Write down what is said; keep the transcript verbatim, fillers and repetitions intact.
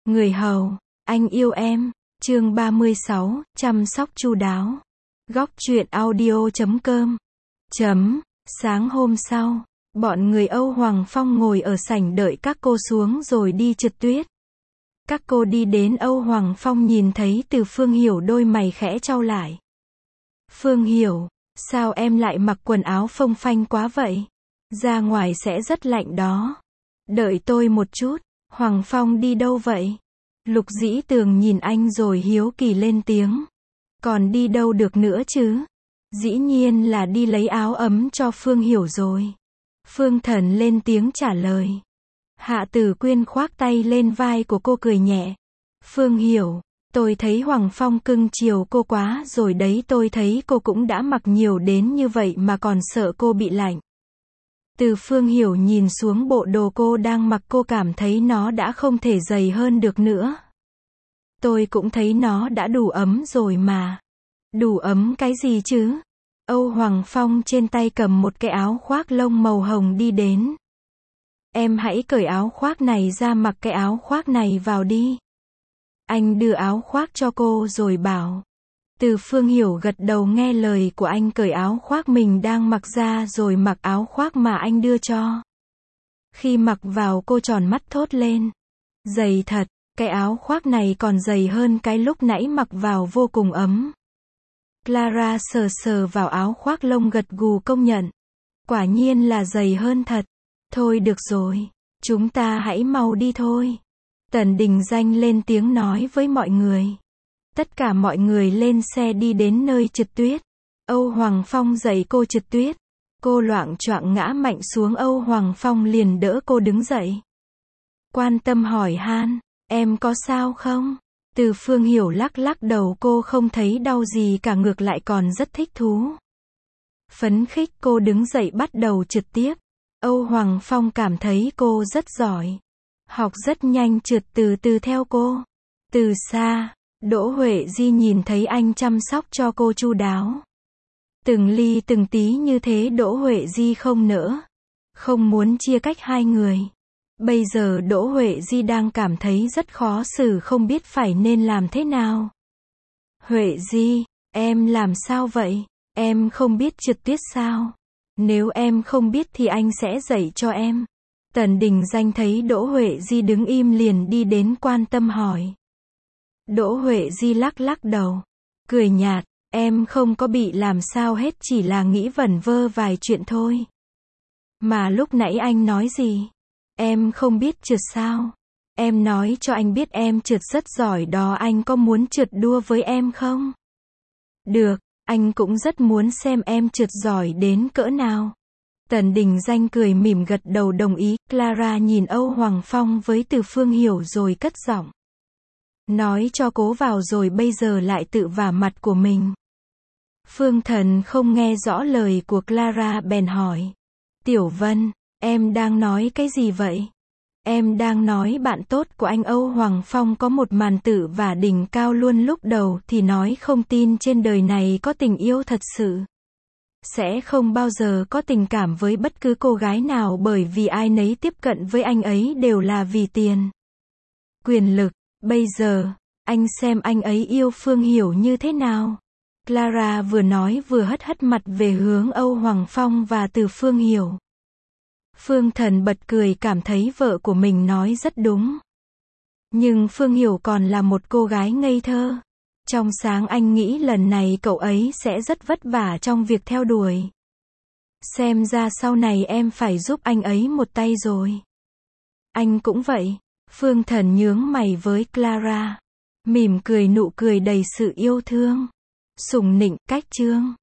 Người hầu, anh yêu em. Chương ba mươi sáu, chăm sóc chu đáo. Góc truyện audio chấm com. Chấm, sáng hôm sau, bọn người Âu Hoàng Phong ngồi ở sảnh đợi các cô xuống rồi đi trượt tuyết. Các cô đi đến Âu Hoàng Phong nhìn thấy Từ Phương Hiểu đôi mày khẽ chau lại. Phương Hiểu, sao em lại mặc quần áo phông phanh quá vậy? Ra ngoài sẽ rất lạnh đó. Đợi tôi một chút, Hoàng Phong đi đâu vậy? Lục Dĩ Tường nhìn anh rồi hiếu kỳ lên tiếng. Còn đi đâu được nữa chứ? Dĩ nhiên là đi lấy áo ấm cho Phương Hiểu rồi. Phương Thần lên tiếng trả lời. Hạ Tử Quyên khoác tay lên vai của cô cười nhẹ. Phương Hiểu, tôi thấy Hoàng Phong cưng chiều cô quá rồi đấy, tôi thấy cô cũng đã mặc nhiều đến như vậy mà còn sợ cô bị lạnh. Từ Phương Hiểu nhìn xuống bộ đồ cô đang mặc, cô cảm thấy nó đã không thể dày hơn được nữa. Tôi cũng thấy nó đã đủ ấm rồi mà. Đủ ấm cái gì chứ? Âu Hoàng Phong trên tay cầm một cái áo khoác lông màu hồng đi đến. Em hãy cởi áo khoác này ra, mặc cái áo khoác này vào đi. Anh đưa áo khoác cho cô rồi bảo. Từ Phương Hiểu gật đầu nghe lời của anh, cởi áo khoác mình đang mặc ra rồi mặc áo khoác mà anh đưa cho. Khi mặc vào cô tròn mắt thốt lên. Dày thật, cái áo khoác này còn dày hơn cái lúc nãy mặc vào, vô cùng ấm. Clara sờ sờ vào áo khoác lông gật gù công nhận. Quả nhiên là dày hơn thật. Thôi được rồi, chúng ta hãy mau đi thôi. Tần Đình Danh lên tiếng nói với mọi người. Tất cả mọi người lên xe đi đến nơi trượt tuyết. Âu Hoàng Phong dạy cô trượt tuyết. Cô loạng choạng ngã mạnh xuống, Âu Hoàng Phong liền đỡ cô đứng dậy. Quan tâm hỏi han, em có sao không? Từ Phương Hiểu lắc lắc đầu, cô không thấy đau gì cả, ngược lại còn rất thích thú. Phấn khích cô đứng dậy bắt đầu trượt tiếp. Âu Hoàng Phong cảm thấy cô rất giỏi. Học rất nhanh, trượt từ từ theo cô. Từ xa, Đỗ Huệ Di nhìn thấy anh chăm sóc cho cô chu đáo. Từng ly từng tí như thế Đỗ Huệ Di không nỡ. Không muốn chia cách hai người. Bây giờ Đỗ Huệ Di đang cảm thấy rất khó xử, không biết phải nên làm thế nào. Huệ Di, em làm sao vậy? Em không biết trượt tuyết sao? Nếu em không biết thì anh sẽ dạy cho em. Tần Đình Danh thấy Đỗ Huệ Di đứng im liền đi đến quan tâm hỏi. Đỗ Huệ Di lắc lắc đầu, cười nhạt, em không có bị làm sao hết, chỉ là nghĩ vẩn vơ vài chuyện thôi. Mà lúc nãy anh nói gì? Em không biết trượt sao? Em nói cho anh biết em trượt rất giỏi đó, anh có muốn trượt đua với em không? Được, anh cũng rất muốn xem em trượt giỏi đến cỡ nào. Tần Đình Danh cười mỉm gật đầu đồng ý. Clara nhìn Âu Hoàng Phong với Từ Phương Hiểu rồi cất giọng. Nói cho cố vào rồi bây giờ lại tự vả mặt của mình. Phương Thần không nghe rõ lời của Clara bèn hỏi. Tiểu Vân, em đang nói cái gì vậy? Em đang nói bạn tốt của anh Âu Hoàng Phong có một màn tự vả đỉnh cao luôn, lúc đầu thì nói không tin trên đời này có tình yêu thật sự. Sẽ không bao giờ có tình cảm với bất cứ cô gái nào, bởi vì ai nấy tiếp cận với anh ấy đều là vì tiền, quyền lực. Bây giờ, anh xem anh ấy yêu Phương Hiểu như thế nào. Clara vừa nói vừa hất hất mặt về hướng Âu Hoàng Phong và Từ Phương Hiểu. Phương Thần bật cười, cảm thấy vợ của mình nói rất đúng. Nhưng Phương Hiểu còn là một cô gái ngây thơ. Trong sáng anh nghĩ lần này cậu ấy sẽ rất vất vả trong việc theo đuổi. Xem ra sau này em phải giúp anh ấy một tay rồi. Anh cũng vậy. Phương Thần nhướng mày với Clara. Mỉm cười, nụ cười đầy sự yêu thương. Sủng nịnh, cách trương.